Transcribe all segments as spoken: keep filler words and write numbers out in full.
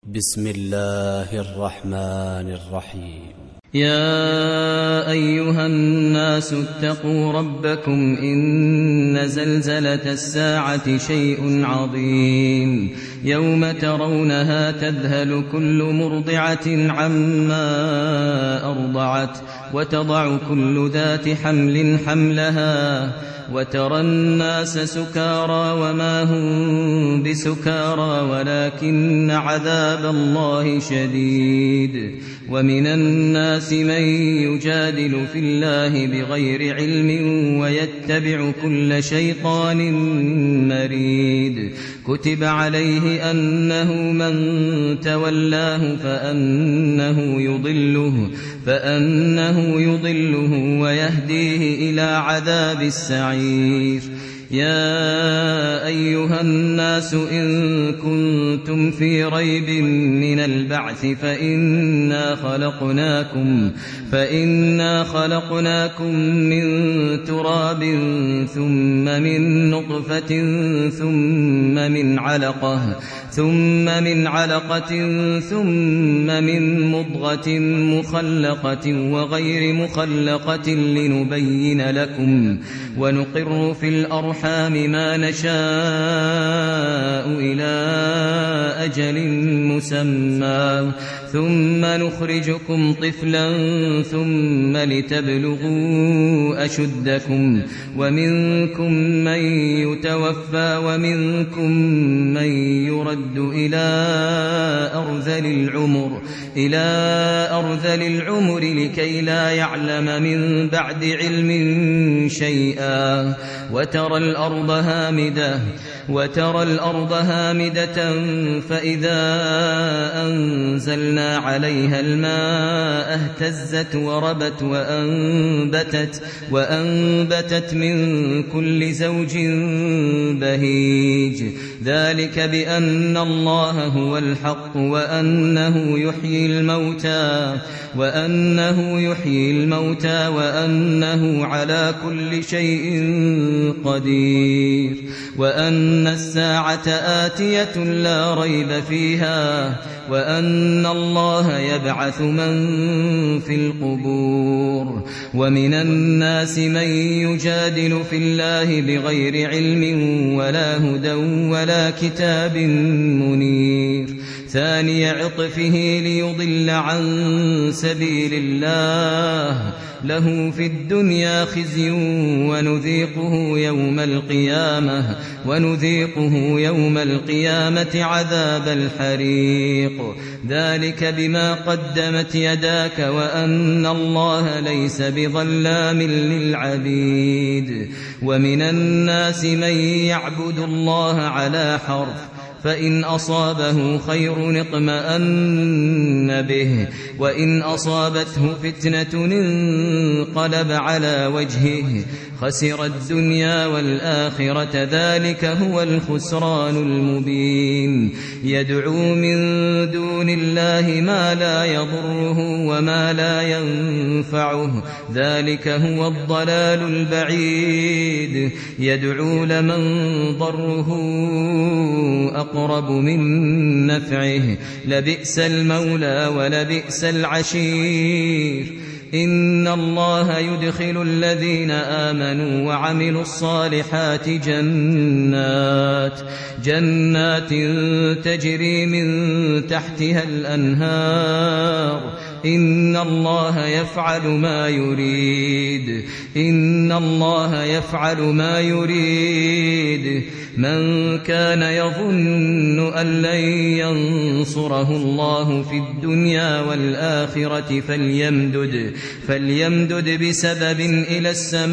بسم الله الرحمن الرحيم. يا أيها الناس اتقوا ربكم إن زلزلة الساعة شيء عظيم يوم ترونها تذهل كل مرضعة عما أرضعت وتضع كل ذات حمل حملها وترى الناس سكارى وما هم بسكارى ولكن عذاب الله شديد. ومن الناس من يجادل في الله بغير علم ويتبع كل شيطان مريد. كتب عليه أنه من تولاه فأنه يضله فأنه يضله ويهديه إلى عذاب السعير. يا أيها الناس إن كنتم في ريب من البعث فإنا خلقناكم فإنا خلقناكم من تراب ثم من نطفة ثم من علقة ثم من علقة ثم من مضغة مخلقة وغير مخلقة لنبين لكم ونقر في الأرحام ما نشاء إلى أجل مسمى ثم نخرجكم طفلا ثم لتبلغوا أشدكم ومنكم من يتوفى ومنكم من يرد إلى أرذل العمر إلى أرذل العمر لكي لا يعلم من بعد علم شيئا. وترى الأرض هامدة وترى الأرض هامدة فإذا أنزلنا عليها الماء اهتزت وربت وأنبتت وأنبتت من كل زوج بهيج. ذلك بأن الله هو الحق وأنه يحيي الموتى وأنه يحيي الموتى وأنه على كل شيء قدير وأن الساعة آتية لا ريب فيها وأن الله يبعث من في القبور. ومن الناس من يجادل في الله بغير علم ولا هدى ولا كتاب منير. ثاني عطفه ليضل عن سبيل الله له في الدنيا خزي ونذيقه يوم القيامة ونذيقه يوم القيامة عذاب الحريق. ذلك بما قدمت يداك وأن الله ليس بظلام للعبيد. ومن الناس من يعبد الله على حرف فإن أصابه خير اطمأن به وإن أصابته فتنة انقلب على وجهه خسر الدنيا والآخرة ذلك هو الخسران المبين. يدعو من دون الله ما لا يضره وما لا ينفعه ذلك هو الضلال البعيد. يدعو لمن ضره أقرب من نفعه لبئس المولى ولبئس العشير. إن الله يدخل الذين آمنوا وعملوا الصالحات جنات جنات تجري من تحتها الأنهار. إن الله يفعل ما يريد إن الله يفعل ما يريد. من كان يظن أن لن ينصره الله في الدنيا والآخرة فليمدد فليمدد بسبب إلى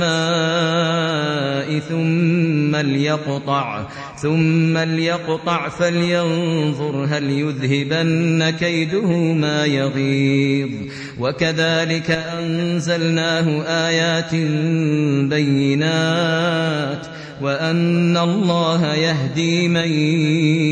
السماء ثم ليقطع ثم ليقطع فلينظر هل يذهبن كيده ما يغيظ. وكذلك أنزلناه آيات بينات وأن الله يهدي من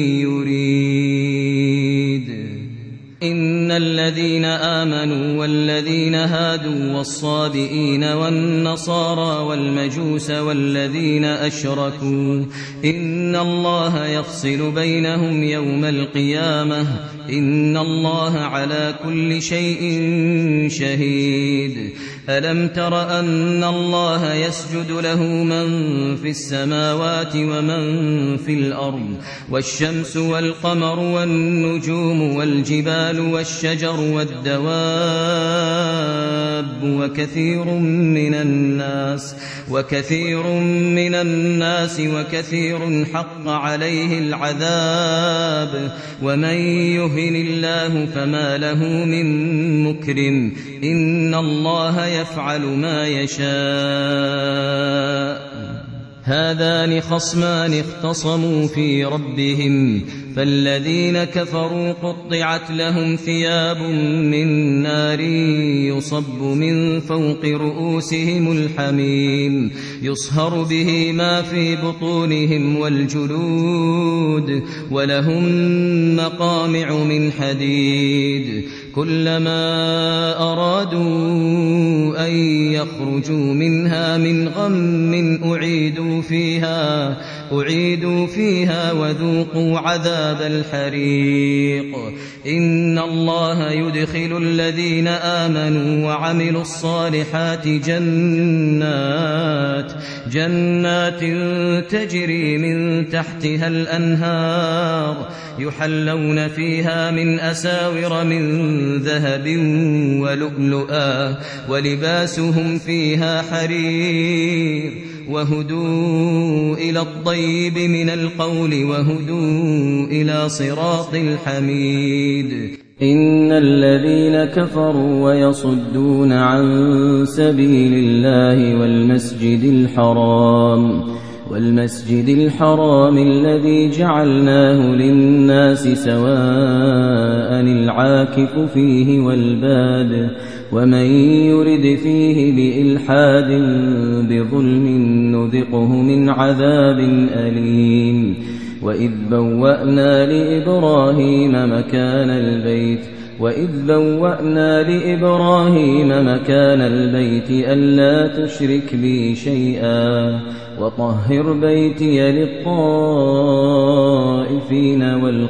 يريد. إن الذين آمنوا والذين والذين هادوا والصابئين والنصارى والمجوس والذين أشركوا إن الله يفصل بينهم يوم القيامة إن الله على كل شيء شهيد ألم تر أن الله يسجد له من في السماوات ومن في الأرض والشمس والقمر والنجوم والجبال والشجر والدواب وكثير من الناس وكثير من الناس وكثير حق عليه العذاب ومن يهن الله فما له من مكرم إن الله يفعل ما يشاء هذان خصمان اختصموا في ربهم فالذين كفروا قطعت لهم ثياب من نار يصب من فوق رؤوسهم الحميم يصهر به ما في بطونهم والجلود ولهم مقامع من حديد كلما أرادوا أن يخرجوا منها من غم أعيدوا فيها أعيدوا فيها وذوقوا عذاب الحريق إن الله يدخل الذين آمنوا وعملوا الصالحات جنات جنات تجري من تحتها الأنهار يحلون فيها من أساور من ذهب ولؤلؤا ولباسهم فيها حرير وهدوا إلى الطيب من القول وهدوا إلى صراط الحميد إن الذين كفروا ويصدون عن سبيل الله والمسجد الحرام والمسجد الحرام الذي جعلناه للناس سواء العاكف فيه والباد ومن يرد فيه بإلحاد بظلم نذقه من عذاب أليم وإذ بوأنا لإبراهيم مكان البيت وإذ بوأنا لإبراهيم مكان البيت ألا تشرك بي شيئا وطهر بيتي للطائفين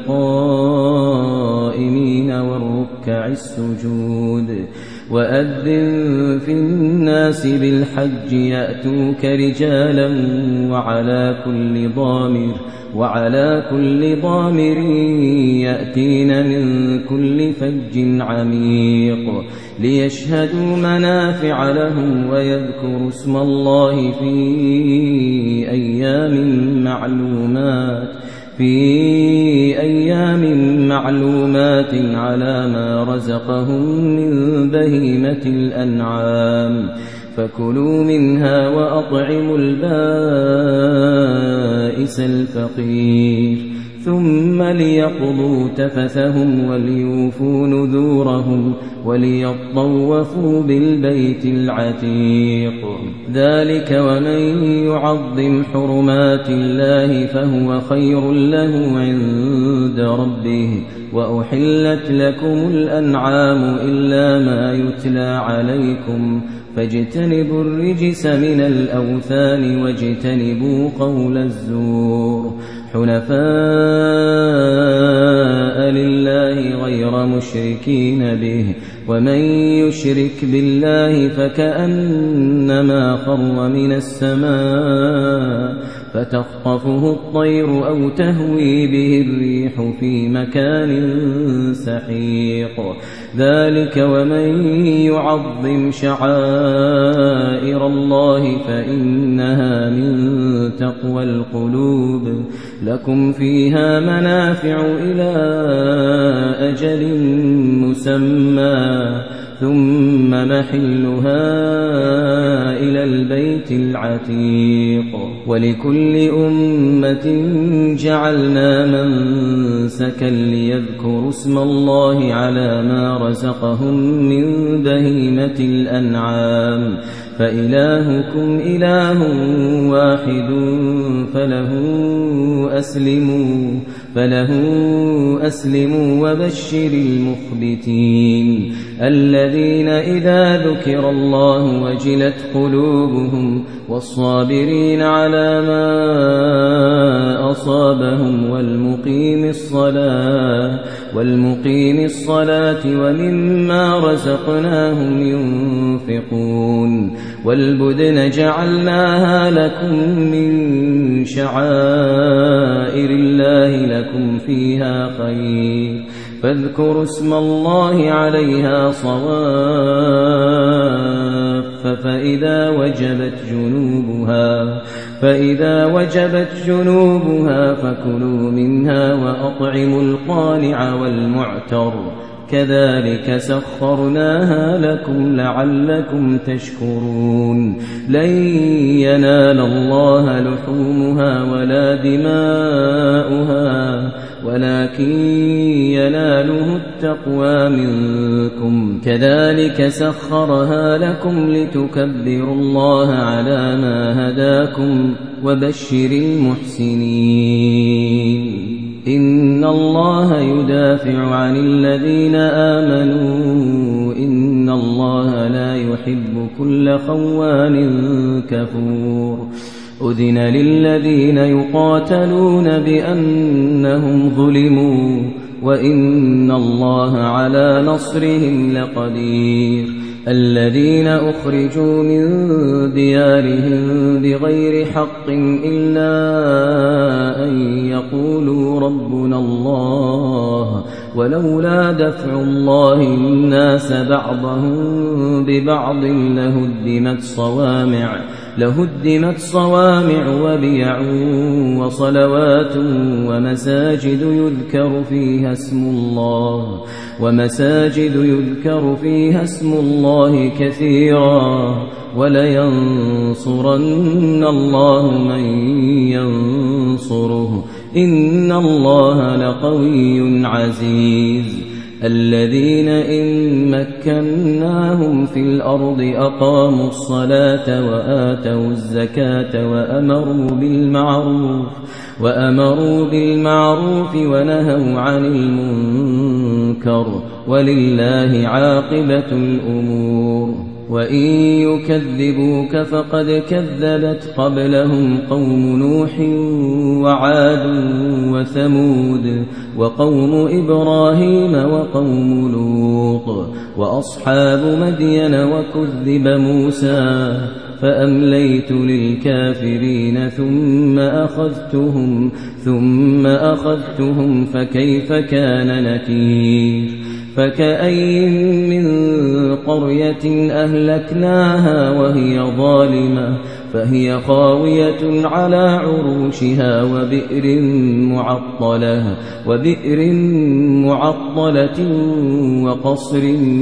والقائمين والركع السجود وأذن في الناس بالحج يأتوك رجالا وعلى كل ضامر وعلى كل ضامر يأتين من كل فج عميق ليشهدوا منافع لهم ويذكروا اسم الله في أيام معلومات في أيام معلومات على ما رزقهم من بهيمة الأنعام فكلوا منها وأطعموا البائس الفقير ثم ليقضوا تفثهم وليوفوا نذورهم وليطوفوا بالبيت العتيق ذلك ومن يعظم حرمات الله فهو خير له عند ربه وأحلت لكم الأنعام إلا ما يتلى عليكم فاجتنبوا الرجس من الأوثان واجتنبوا قول الزور حنفاء لله غير مشركين به ومن يشرك بالله فكأنما خر من السماء فتخطفه الطير أو تهوي به الريح في مكان سحيق ذلك ومن يعظم شعائر الله فإنها من تقوى القلوب لكم فيها منافع إلى أجل مسمى ثم محلها إلى البيت العتيق ولكل أمة جعلنا منسكا ليذكروا اسم الله على ما رزقهم من بهيمة الأنعام فإلهكم إله واحد فله أسلموا فله أسلموا وبشر المخبتين الذين إذا ذكر الله وجلت قلوبهم والصابرين على ما أصابهم والمقيم الصلاة والمقيم الصلاة ومما رزقناهم ينفقون والبدن جعلناها لكم من شعائر الله لكم فيها خير فاذكروا اسم الله عليها صواف فإذا وجبت جنوبها فإذا وجبت جنوبها فكلوا منها وأطعموا القانع والمعتر كذلك سخرناها لكم لعلكم تشكرون لن ينال الله لحومها ولا دماؤها ولكن يناله التقوى منكم كذلك سخرها لكم لتكبروا الله على ما هداكم وبشر المحسنين إن الله يدافع عن الذين آمنوا إن الله لا يحب كل خوان كفور أذن للذين يقاتلون بأنهم ظلموا وإن الله على نصرهم لقدير الذين أخرجوا من ديارهم بغير حق إلا أن يقولوا ربنا الله ولولا دفع الله الناس بعضهم ببعض لهدمت صوامع لهدمت صوامع وبيع وصلوات ومساجد يذكر فيها اسم الله ومساجد يذكر فيها اسم الله كثيرا ولينصرن الله من ينصره إن الله لقوي عزيز الذين إن مكناهم في الأرض أقاموا الصلاة وآتوا الزكاة وأمروا بالمعروف وأمروا بالمعروف ونهوا عن المنكر ولله عاقبة الأمور وإن يكذبوك فقد كذبت قبلهم قوم نوح وعاد وثمود وقوم إبراهيم وقوم لوط وأصحاب مدين وكذب موسى فأمليت للكافرين ثم أخذتهم ثم أخذتهم فكيف كان نكير فكأي من قرية أهلكناها وهي ظالمة فهي خاوية على عروشها وبئر معطلة وبئر معطلة وقصر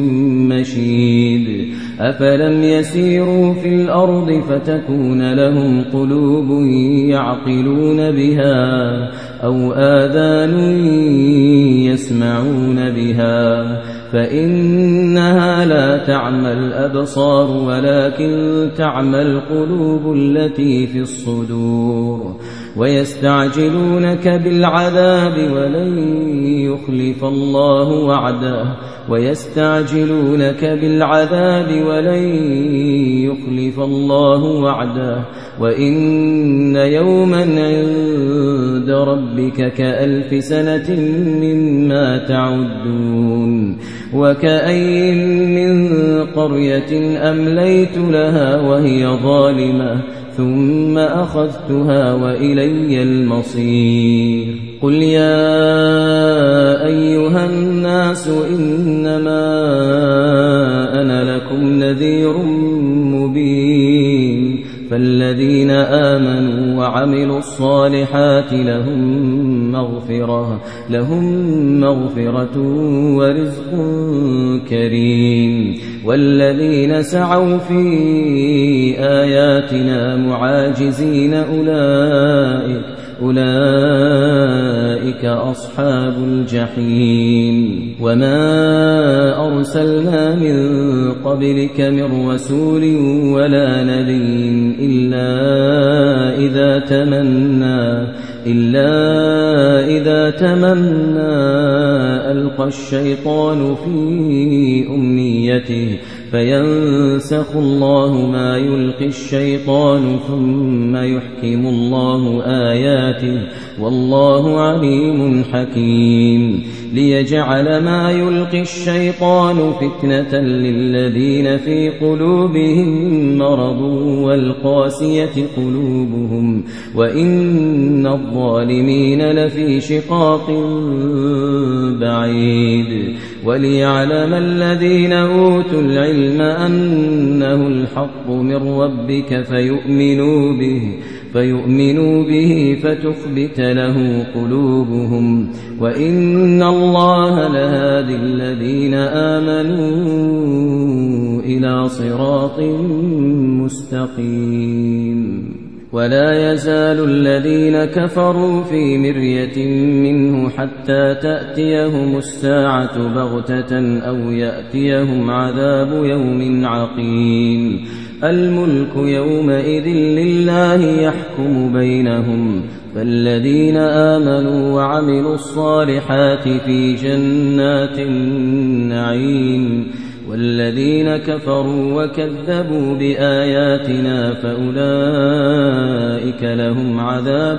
مشيد أفلم يسيروا في الأرض فتكون لهم قلوب يعقلون بها أو آذان يسمعون بها فإنها لا تعمى الأبصار ولكن تعمى القلوب التي في الصدور ويستعجلونك بالعذاب ولن يخلف الله وعده ويستعجلونك بالعذاب ولن يخلف الله وعده وإن يوما عند ربك كألف سنة مما تعدون وكأي من قرية أمليت لها وهي ظالمة ثم أخذتها وإلي المصير قل يا أيها الناس إنما أنا لكم نذير مبين فالذين آمنوا وعملوا الصالحات لهم مغفرة لهم مغفرة ورزق كريم والذين سعوا في آياتنا معاجزين أولئك أولئك أصحاب الجحيم. وما أرسلنا من قبلك من رسول ولا نبي إلا إذا تمنى إلا إذا تمنى ألقى الشيطان في أمنيته فينسخ الله ما يلقي الشيطان ثم يحكم الله آياته والله عليم حكيم. ليجعل ما يلقي الشيطان فتنة للذين في قلوبهم مرض والقاسية قلوبهم وإن الظالمين لفي شقاق بعيد. وليعلم الذين أوتوا العلم أنه الحق من ربك فيؤمنوا به فيؤمنوا به فتخبت له قلوبهم وإن الله لهادي الذين آمنوا إلى صراط مستقيم. ولا يزال الذين كفروا في مرية منه حتى تأتيهم الساعة بغتة أو يأتيهم عذاب يوم عقيم. الملك يومئذ لله يحكم بينهم فالذين آمنوا وعملوا الصالحات في جنات النعيم والذين كفروا وكذبوا بآياتنا فأولئك لهم عذاب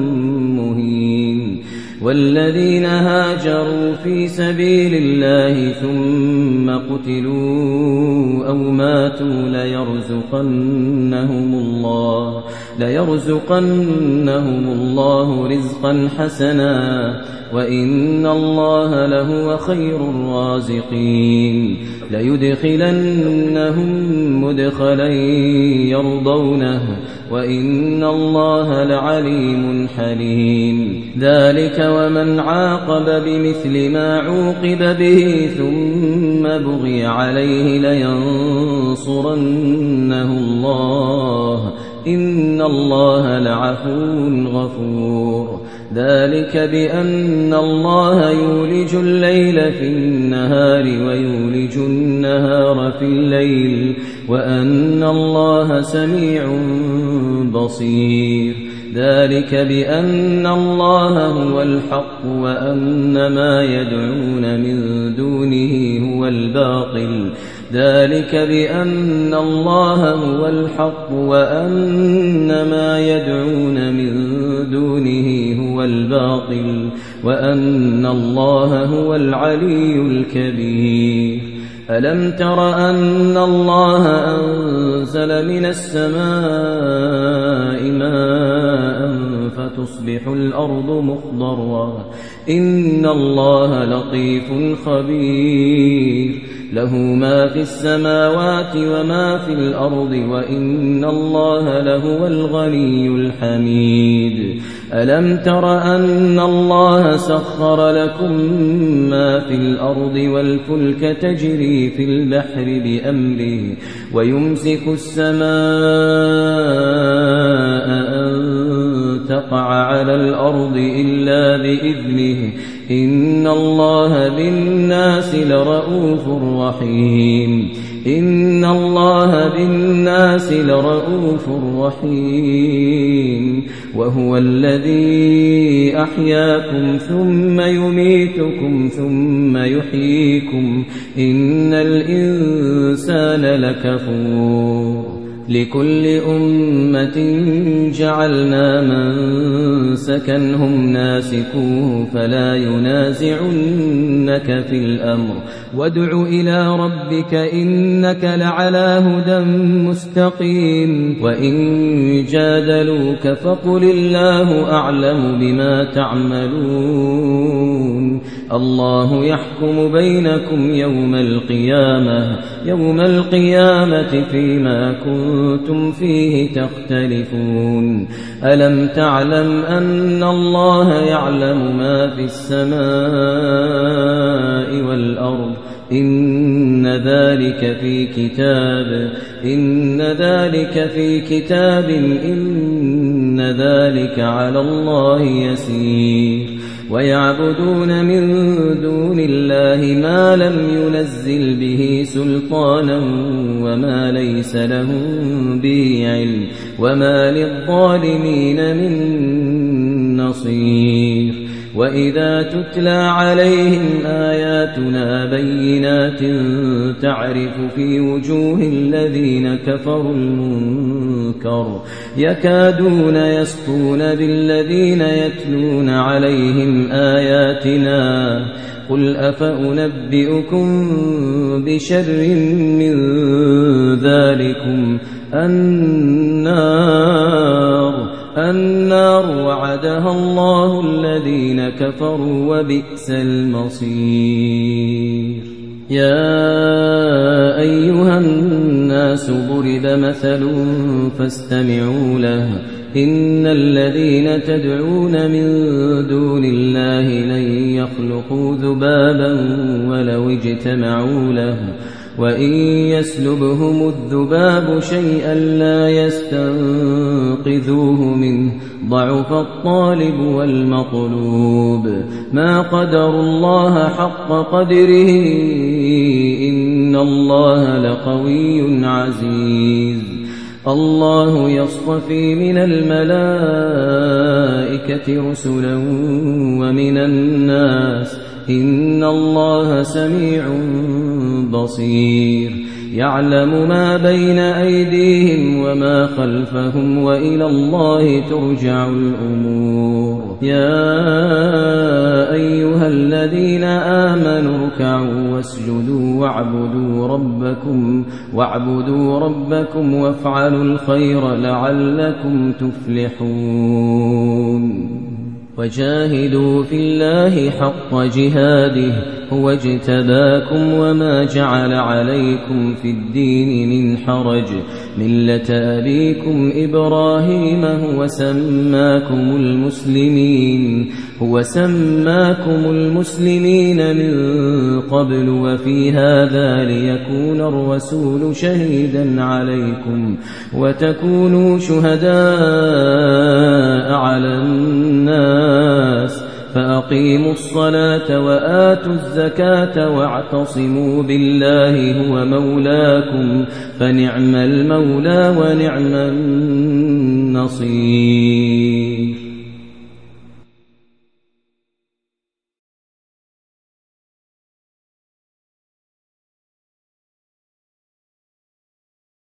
مهين. والذين هاجروا في سبيل الله ثم قتلوا أو ماتوا ليرزقنهم الله ليرزقنهم الله رزقا حسنا وإن الله لهو خير الرازقين. ليدخلنهم مدخلا يرضونه وإن الله لعليم حليم. ذلك ومن عاقب بمثل ما عوقب به ثم بغي عليه لينصرنه الله إن الله لعفو غفور. ذلك بأن الله يولج الليل في النهار ويولج النهار في الليل وأن الله سميع بصير. ذلك بأن الله هو الحق وأن ما يدعون من دونه هو الباطل. ذلك بأن الله هو الحق وأن ما يدعون من دونه هو الباطل وأن الله هو العلي الكبير. ألم تر أن الله أنزل من السماء ماء فتصبح الأرض مخضرا إن الله لطيف خبير. له ما في السماوات وما في الأرض وإن الله لهو الغني الحميد. ألم تر أن الله سخر لكم ما في الأرض والفلك تجري في البحر بأمره ويمسك السماء أن تقع على الأرض إلا بإذنه إن الله بالناس لرؤوف رحيم. إن الله بالناس لرؤوف رحيم. وهو الذي أحياكم ثم يميتكم ثم يحييكم إن الإنسان لكفور. لكل أمة جعلنا منسكا هم ناسكوه فلا ينازعنك في الأمر وادع إلى ربك إنك لعلى هدى مستقيم. وإن جادلوك فقل الله أعلم بما تعملون الله يحكم بينكم يوم القيامة يوم القيامة فيما كنتم فيه تختلفون. ألم تعلم أن الله يعلم ما في السماء والأرض إن ذلك في كتاب إن ذلك في كتاب إن إن ذلك على الله يسير ويعبدون من دون الله ما لم ينزل به سلطانا وما ليس لهم به علم وما للظالمين من نصير وإذا تتلى عليهم آياتنا بينات تعرف في وجوه الذين كفروا المنكر يكادون يسطون بالذين يتلون عليهم آياتنا قل أفأنبئكم بشر من ذلكم النار النار وعدها الله الذين كفروا وبئس المصير يا أيها الناس ضرب مثل فاستمعوا له إن الذين تدعون من دون الله لن يخلقوا ذبابا ولو اجتمعوا له وإن يسلبهم الذباب شيئا لا يستنقذوه منه ضعف الطالب والمطلوب ما قدروا الله حق قدره إن الله لقوي عزيز الله يصطفي من الملائكة رسلا ومن الناس إن الله سميع بصير يعلم ما بين أيديهم وما خلفهم وإلى الله ترجع الأمور يا أيها الذين آمنوا اركعوا واسجدوا واعبدوا ربكم واعبدوا ربكم وافعلوا الخير لعلكم تفلحون وجاهدوا في الله حق جهاده هو اجتباكم وما جعل عليكم في الدين من حرج ملة أبيكم إبراهيم هو سماكم المسلمين هو سماكم المسلمين من قبل وفي هذا ليكون الرسول شهيدا عليكم وتكونوا شهداء على الناس فأقيموا الصلاة وآتوا الزكاة واعتصموا بالله هو مولاكم فنعم المولى ونعم النصير